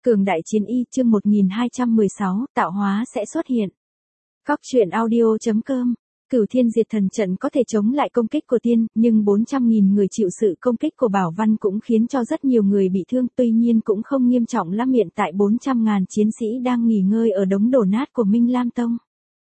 Cường đại chiến y chương 1216, tạo hóa sẽ xuất hiện. Các truyện audio.com. Cửu thiên diệt thần trận có thể chống lại công kích của tiên, nhưng 400.000 người chịu sự công kích của Bảo Văn cũng khiến cho rất nhiều người bị thương, tuy nhiên cũng không nghiêm trọng lắm. Hiện tại 400.000 chiến sĩ đang nghỉ ngơi ở đống đổ nát của Minh Lam Tông.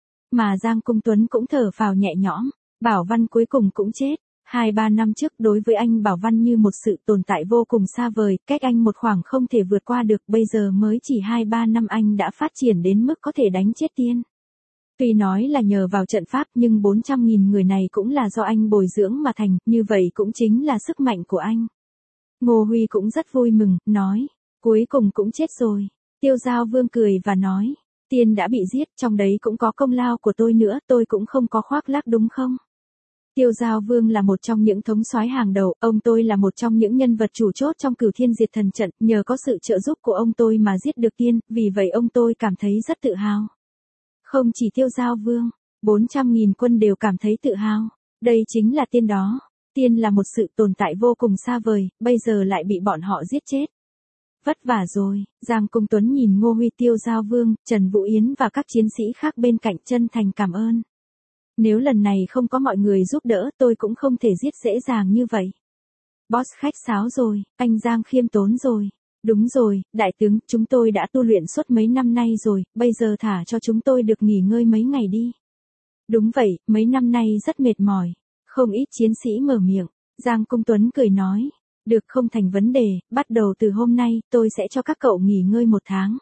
Mà Giang Cung Tuấn cũng thở phào nhẹ nhõm, Bảo Văn cuối cùng cũng chết. 2-3 năm trước đối với anh Bảo Văn như một sự tồn tại vô cùng xa vời, cách anh một khoảng không thể vượt qua được, bây giờ mới chỉ 2-3 năm anh đã phát triển đến mức có thể đánh chết tiên. Tuy nói là nhờ vào trận pháp nhưng 400.000 người này cũng là do anh bồi dưỡng mà thành, như vậy cũng chính là sức mạnh của anh. Ngô Huy cũng rất vui mừng, nói, cuối cùng cũng chết rồi. Tiêu Giao Vương cười và nói, tiên đã bị giết, trong đấy cũng có công lao của tôi nữa, tôi cũng không có khoác lác đúng không? Tiêu Giao Vương là một trong những thống soái hàng đầu, ông tôi là một trong những nhân vật chủ chốt trong Cửu Thiên Diệt Thần Trận, nhờ có sự trợ giúp của ông tôi mà giết được tiên, vì vậy ông tôi cảm thấy rất tự hào. Không chỉ Tiêu Giao Vương, 400.000 quân đều cảm thấy tự hào. Đây chính là tiên đó. Tiên là một sự tồn tại vô cùng xa vời, bây giờ lại bị bọn họ giết chết. Vất vả rồi. Giang Cung Tuấn nhìn Ngô Huy, Tiêu Giao Vương, Trần Vũ Yến và các chiến sĩ khác bên cạnh, chân thành cảm ơn. Nếu lần này không có mọi người giúp đỡ, tôi cũng không thể giết dễ dàng như vậy. Boss khách sáo rồi, anh Giang khiêm tốn rồi. Đúng rồi, đại tướng, chúng tôi đã tu luyện suốt mấy năm nay rồi, bây giờ thả cho chúng tôi được nghỉ ngơi mấy ngày đi. Đúng vậy, mấy năm nay rất mệt mỏi. Không ít chiến sĩ mở miệng. Giang Cung Tuấn cười nói, được, không thành vấn đề, bắt đầu từ hôm nay, tôi sẽ cho các cậu nghỉ ngơi 1 tháng.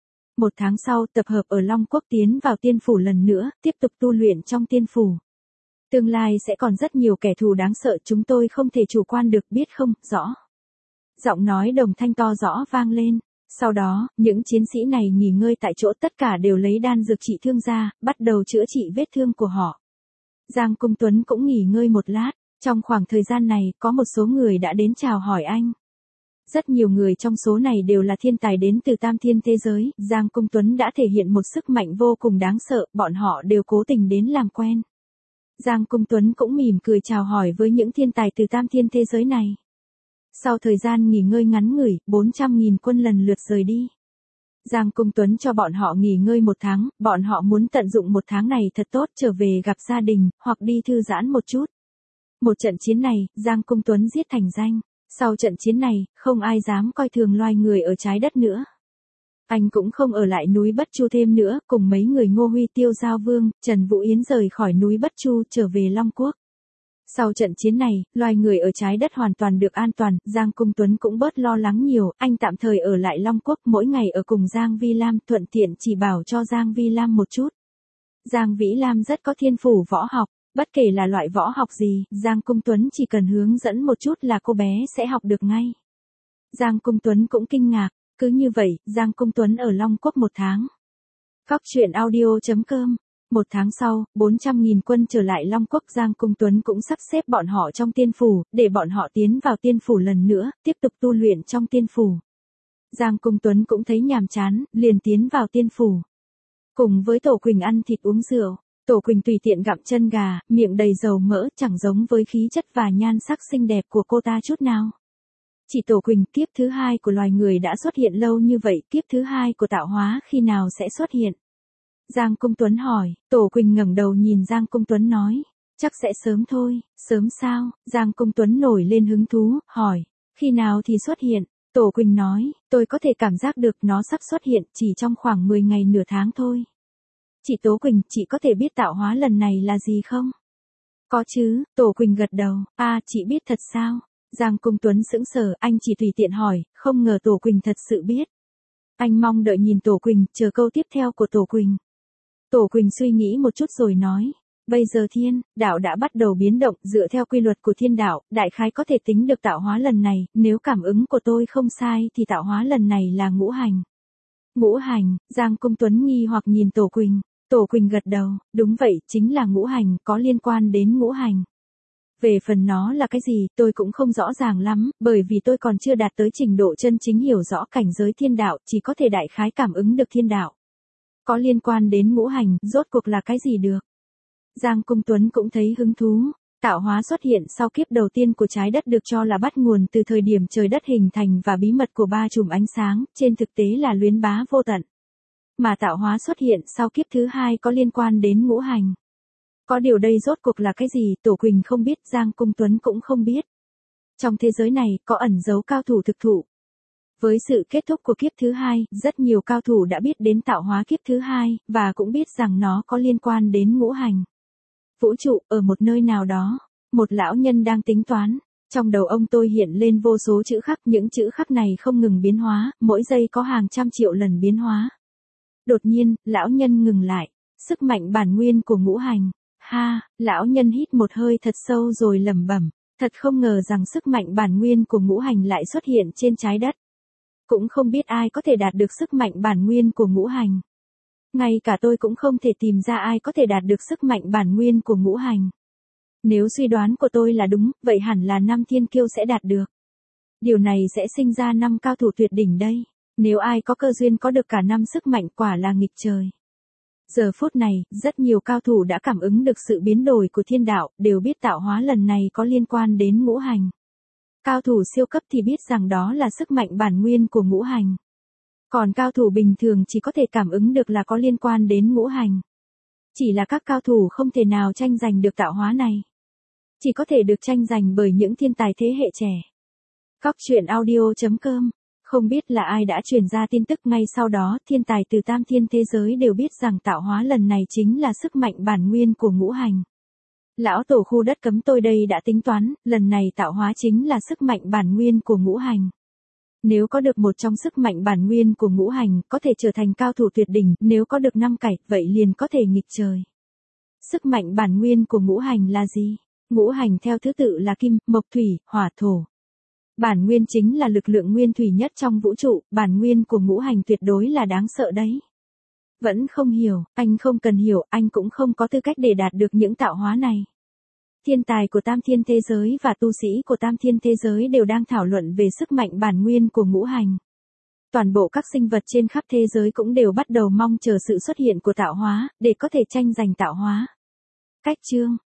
1 tháng sau, tập hợp ở Long Quốc tiến vào tiên phủ lần nữa, tiếp tục tu luyện trong tiên phủ. Tương lai sẽ còn rất nhiều kẻ thù đáng sợ, chúng tôi không thể chủ quan được, biết không, rõ. Giọng nói đồng thanh to rõ vang lên. Sau đó, những chiến sĩ này nghỉ ngơi tại chỗ, tất cả đều lấy đan dược trị thương ra, bắt đầu chữa trị vết thương của họ. Giang Cung Tuấn cũng nghỉ ngơi một lát. Trong khoảng thời gian này, có một số người đã đến chào hỏi anh. Rất nhiều người trong số này đều là thiên tài đến từ tam thiên thế giới, Giang Cung Tuấn đã thể hiện một sức mạnh vô cùng đáng sợ, bọn họ đều cố tình đến làm quen. Giang Cung Tuấn cũng mỉm cười chào hỏi với những thiên tài từ tam thiên thế giới này. Sau thời gian nghỉ ngơi ngắn ngủi, 400.000 quân lần lượt rời đi. Giang Cung Tuấn cho bọn họ nghỉ ngơi 1 tháng, bọn họ muốn tận dụng 1 tháng này thật tốt, trở về gặp gia đình, hoặc đi thư giãn một chút. Một trận chiến này, Giang Cung Tuấn giết thành danh. Sau trận chiến này, không ai dám coi thường loài người ở trái đất nữa. Anh cũng không ở lại núi Bất Chu thêm nữa, cùng mấy người Ngô Huy, Tiêu Giao Vương, Trần Vũ Yến rời khỏi núi Bất Chu trở về Long Quốc. Sau trận chiến này, loài người ở trái đất hoàn toàn được an toàn, Giang Cung Tuấn cũng bớt lo lắng nhiều, anh tạm thời ở lại Long Quốc, mỗi ngày ở cùng Giang Vi Lam, thuận tiện chỉ bảo cho Giang Vi Lam một chút. Giang Vĩ Lam rất có thiên phủ võ học, bất kể là loại võ học gì, Giang Cung Tuấn chỉ cần hướng dẫn một chút là cô bé sẽ học được ngay. Giang Cung Tuấn cũng kinh ngạc, cứ như vậy, Giang Cung Tuấn ở Long Quốc 1 tháng. Các truyện audio.com. 1 tháng sau, 400.000 quân trở lại Long Quốc, Giang Cung Tuấn cũng sắp xếp bọn họ trong tiên phủ, để bọn họ tiến vào tiên phủ lần nữa, tiếp tục tu luyện trong tiên phủ. Giang Cung Tuấn cũng thấy nhàm chán, liền tiến vào tiên phủ. Cùng với Tổ Quỳnh ăn thịt uống rượu, Tổ Quỳnh tùy tiện gặm chân gà, miệng đầy dầu mỡ, chẳng giống với khí chất và nhan sắc xinh đẹp của cô ta chút nào. Chỉ Tổ Quỳnh, kiếp thứ 2 của loài người đã xuất hiện lâu như vậy, kiếp thứ 2 của tạo hóa khi nào sẽ xuất hiện? Giang Cung Tuấn hỏi, Tổ Quỳnh ngẩng đầu nhìn Giang Cung Tuấn nói, chắc sẽ sớm thôi. Sớm sao? Giang Cung Tuấn nổi lên hứng thú, hỏi, khi nào thì xuất hiện? Tổ Quỳnh nói, tôi có thể cảm giác được nó sắp xuất hiện, chỉ trong khoảng 10 ngày nửa tháng thôi. Chị Tố Quỳnh, chị có thể biết tạo hóa lần này là gì không? Có chứ, Tổ Quỳnh gật đầu, chị biết thật sao? Giang Cung Tuấn sững sờ, anh chỉ tùy tiện hỏi, không ngờ Tổ Quỳnh thật sự biết. Anh mong đợi nhìn Tổ Quỳnh, chờ câu tiếp theo của Tổ Quỳnh. Tổ Quỳnh suy nghĩ một chút rồi nói, bây giờ thiên đạo đã bắt đầu biến động, dựa theo quy luật của thiên đạo, đại khái có thể tính được tạo hóa lần này, nếu cảm ứng của tôi không sai thì tạo hóa lần này là ngũ hành. Ngũ hành? Giang Cung Tuấn nghi hoặc nhìn Tổ Quỳnh. Tổ Quỳnh gật đầu, đúng vậy, chính là ngũ hành, có liên quan đến ngũ hành. Về phần nó là cái gì, tôi cũng không rõ ràng lắm, bởi vì tôi còn chưa đạt tới trình độ chân chính hiểu rõ cảnh giới thiên đạo, chỉ có thể đại khái cảm ứng được thiên đạo. Có liên quan đến ngũ hành, rốt cuộc là cái gì được? Giang Cung Tuấn cũng thấy hứng thú. Tạo hóa xuất hiện sau kiếp đầu tiên của trái đất được cho là bắt nguồn từ thời điểm trời đất hình thành và bí mật của ba chùm ánh sáng, trên thực tế là luyến bá vô tận. Mà tạo hóa xuất hiện sau kiếp thứ hai có liên quan đến ngũ hành. Có điều đây rốt cuộc là cái gì, Tổ Quỳnh không biết, Giang Cung Tuấn cũng không biết. Trong thế giới này, có ẩn giấu cao thủ thực thụ. Với sự kết thúc của kiếp thứ hai, rất nhiều cao thủ đã biết đến tạo hóa kiếp thứ hai, và cũng biết rằng nó có liên quan đến ngũ hành. Vũ trụ, ở một nơi nào đó, một lão nhân đang tính toán. Trong đầu ông tôi hiện lên vô số chữ khắc, những chữ khắc này không ngừng biến hóa, mỗi giây có hàng trăm triệu lần biến hóa. Đột nhiên, lão nhân ngừng lại. Sức mạnh bản nguyên của ngũ hành. Ha, lão nhân hít một hơi thật sâu rồi lẩm bẩm. Thật không ngờ rằng sức mạnh bản nguyên của ngũ hành lại xuất hiện trên trái đất. Cũng không biết ai có thể đạt được sức mạnh bản nguyên của ngũ hành. Ngay cả tôi cũng không thể tìm ra ai có thể đạt được sức mạnh bản nguyên của ngũ hành. Nếu suy đoán của tôi là đúng, vậy hẳn là 5 thiên kiêu sẽ đạt được. Điều này sẽ sinh ra 5 cao thủ tuyệt đỉnh đây. Nếu ai có cơ duyên có được cả 5 sức mạnh quả là nghịch trời. Giờ phút này, rất nhiều cao thủ đã cảm ứng được sự biến đổi của thiên đạo, đều biết tạo hóa lần này có liên quan đến ngũ hành. Cao thủ siêu cấp thì biết rằng đó là sức mạnh bản nguyên của ngũ hành. Còn cao thủ bình thường chỉ có thể cảm ứng được là có liên quan đến ngũ hành. Chỉ là các cao thủ không thể nào tranh giành được tạo hóa này. Chỉ có thể được tranh giành bởi những thiên tài thế hệ trẻ. Góc truyện audio.com. Không biết là ai đã truyền ra tin tức, ngay sau đó, thiên tài từ tam thiên thế giới đều biết rằng tạo hóa lần này chính là sức mạnh bản nguyên của ngũ hành. Lão tổ khu đất cấm tôi đây đã tính toán, lần này tạo hóa chính là sức mạnh bản nguyên của ngũ hành. Nếu có được một trong sức mạnh bản nguyên của ngũ hành, có thể trở thành cao thủ tuyệt đỉnh, nếu có được 5 cải, vậy liền có thể nghịch trời. Sức mạnh bản nguyên của ngũ hành là gì? Ngũ hành theo thứ tự là kim, mộc, thủy, hỏa, thổ. Bản nguyên chính là lực lượng nguyên thủy nhất trong vũ trụ, bản nguyên của ngũ hành tuyệt đối là đáng sợ đấy. Vẫn không hiểu, anh không cần hiểu, anh cũng không có tư cách để đạt được những tạo hóa này. Thiên tài của tam thiên thế giới và tu sĩ của tam thiên thế giới đều đang thảo luận về sức mạnh bản nguyên của ngũ hành. Toàn bộ các sinh vật trên khắp thế giới cũng đều bắt đầu mong chờ sự xuất hiện của tạo hóa, để có thể tranh giành tạo hóa. Cách chương